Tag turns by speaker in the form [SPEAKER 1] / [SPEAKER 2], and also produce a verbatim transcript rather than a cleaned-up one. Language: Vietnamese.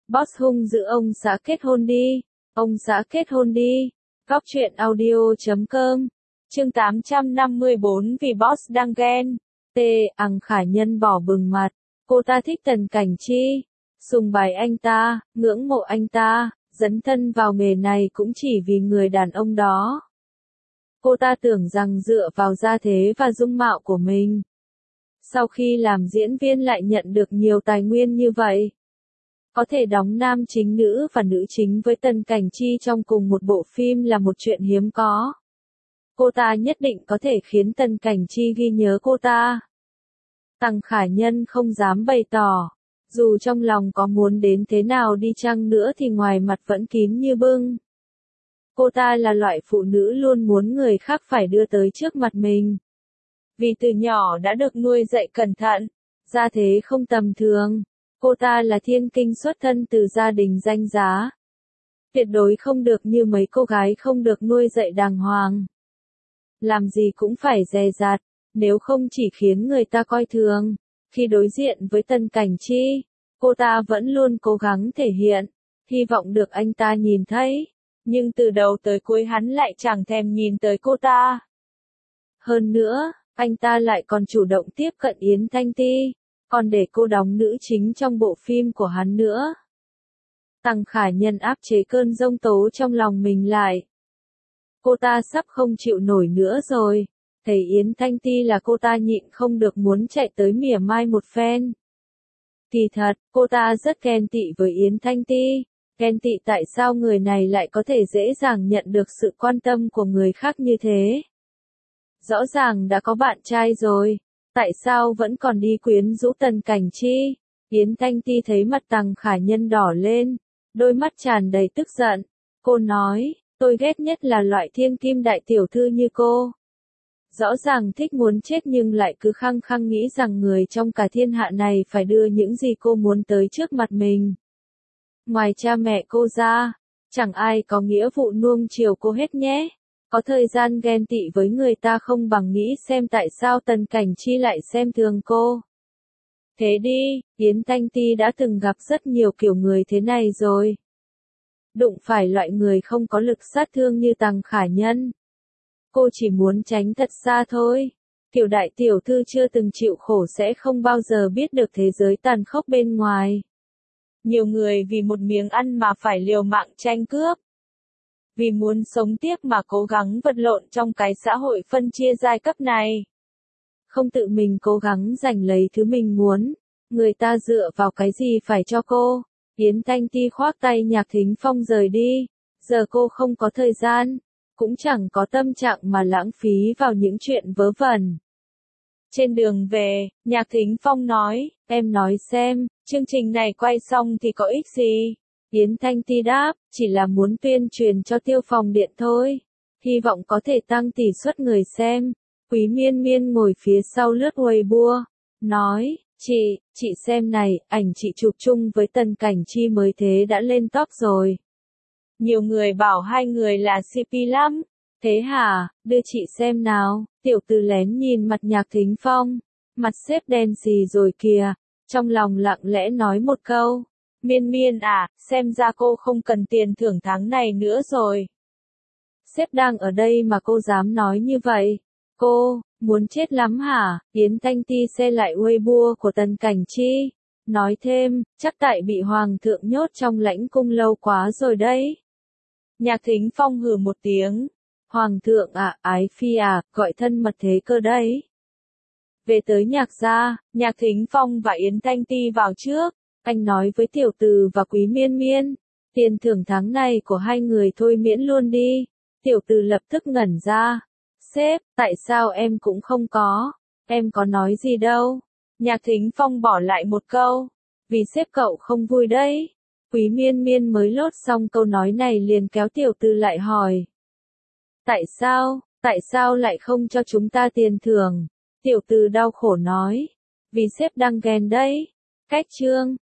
[SPEAKER 1] Boss hung dữ ông xã kết hôn đi. Ông xã kết hôn đi. Góc truyện audio chấm com. Chương tám trăm năm mươi bốn vì boss đang ghen. T. Ằng Khải Nhân bỏ bừng mặt. Cô ta thích Tần Cảnh Chi. Sùng bái anh ta, ngưỡng mộ anh ta, dấn thân vào nghề này cũng chỉ vì người đàn ông đó. Cô ta tưởng rằng dựa vào gia thế và dung mạo của mình, sau khi làm diễn viên lại nhận được nhiều tài nguyên như vậy, có thể đóng nam chính nữ và nữ chính với Tần Cảnh Chi trong cùng một bộ phim là một chuyện hiếm có. Cô ta nhất định có thể khiến Tần Cảnh Chi ghi nhớ cô ta. Tằng Khải Nhân không dám bày tỏ, dù trong lòng có muốn đến thế nào đi chăng nữa thì ngoài mặt vẫn kín như bưng. Cô ta là loại phụ nữ luôn muốn người khác phải đưa tới trước mặt mình. Vì từ nhỏ đã được nuôi dạy cẩn thận, gia thế không tầm thường, cô ta là thiên kinh xuất thân từ gia đình danh giá. Tuyệt đối không được như mấy cô gái không được nuôi dạy đàng hoàng. Làm gì cũng phải dè dặt, nếu không chỉ khiến người ta coi thường. Khi đối diện với Tần Cảnh Chi, cô ta vẫn luôn cố gắng thể hiện, hy vọng được anh ta nhìn thấy, nhưng từ đầu tới cuối hắn lại chẳng thèm nhìn tới cô ta. Hơn nữa, anh ta lại còn chủ động tiếp cận Yến Thanh Ti, còn để cô đóng nữ chính trong bộ phim của hắn nữa. Tằng Khải Nhân áp chế cơn giông tố trong lòng mình lại. Cô ta sắp không chịu nổi nữa rồi. Thấy Yến Thanh Ti là cô ta nhịn không được muốn chạy tới mỉa mai một phen. Kỳ thật, cô ta rất ghen tị với Yến Thanh Ti. Ghen tị tại sao người này lại có thể dễ dàng nhận được sự quan tâm của người khác như thế. Rõ ràng đã có bạn trai rồi, tại sao vẫn còn đi quyến rũ Tần Cảnh Chi. Yến Thanh Ti thấy mặt Tằng Khải Nhân đỏ lên, đôi mắt tràn đầy tức giận. Cô nói, tôi ghét nhất là loại thiên kim đại tiểu thư như cô. Rõ ràng thích muốn chết nhưng lại cứ khăng khăng nghĩ rằng người trong cả thiên hạ này phải đưa những gì cô muốn tới trước mặt mình. Ngoài cha mẹ cô ra, chẳng ai có nghĩa vụ nuông chiều cô hết nhé. Có thời gian ghen tị với người ta không bằng nghĩ xem tại sao Tần Cảnh Chi lại xem thường cô. Thế đi, Yến Thanh Ti đã từng gặp rất nhiều kiểu người thế này rồi. Đụng phải loại người không có lực sát thương như Tằng Khải Nhân, cô chỉ muốn tránh thật xa thôi. Kiểu đại tiểu thư chưa từng chịu khổ sẽ không bao giờ biết được thế giới tàn khốc bên ngoài. Nhiều người vì một miếng ăn mà phải liều mạng tranh cướp. Vì muốn sống tiếp mà cố gắng vật lộn trong cái xã hội phân chia giai cấp này. Không tự mình cố gắng giành lấy thứ mình muốn, người ta dựa vào cái gì phải cho cô. Yến Thanh Ti khoác tay Nhạc Thính Phong rời đi. Giờ cô không có thời gian, cũng chẳng có tâm trạng mà lãng phí vào những chuyện vớ vẩn. Trên đường về, Nhạc Thính Phong nói, em nói xem, chương trình này quay xong thì có ích gì? Yến Thanh Ti đáp, chỉ là muốn tuyên truyền cho Tiêu Phòng Điện thôi. Hy vọng có thể tăng tỷ suất người xem. Quý Miên Miên ngồi phía sau lướt Weibo, nói, chị, chị xem này, ảnh chị chụp chung với Tần Cảnh Chi mới thế đã lên top rồi. Nhiều người bảo hai người là xê pê lắm. Thế hả, đưa chị xem nào. Tiểu Từ lén nhìn mặt Nhạc Thính Phong. Mặt sếp đen xì rồi kìa. Trong lòng lặng lẽ nói một câu. Miên Miên à, xem ra cô không cần tiền thưởng tháng này nữa rồi. Sếp đang ở đây mà cô dám nói như vậy. Cô, muốn chết lắm hả? Yến Thanh Ti xe lại Weibo của Tần Cảnh Chi. Nói thêm, chắc tại bị Hoàng thượng nhốt trong lãnh cung lâu quá rồi đấy. Nhạc Thính Phong hừ một tiếng. Hoàng thượng à, ái phi à, gọi thân mật thế cơ đấy. Về tới Nhạc gia, Nhạc Thính Phong và Yến Thanh Ti vào trước. Anh nói với Tiểu Từ và Quý Miên Miên. Tiền thưởng tháng này của hai người thôi miễn luôn đi. Tiểu Từ lập tức ngẩn ra. Sếp, tại sao em cũng không có? Em có nói gì đâu. Nhạc Thính Phong bỏ lại một câu. Vì sếp cậu không vui đấy. Quý Miên Miên mới lốt xong câu nói này liền kéo Tiểu Từ lại hỏi. Tại sao, tại sao lại không cho chúng ta tiền thưởng? Tiểu Từ đau khổ nói. Vì sếp đang ghen đấy. Cách chương.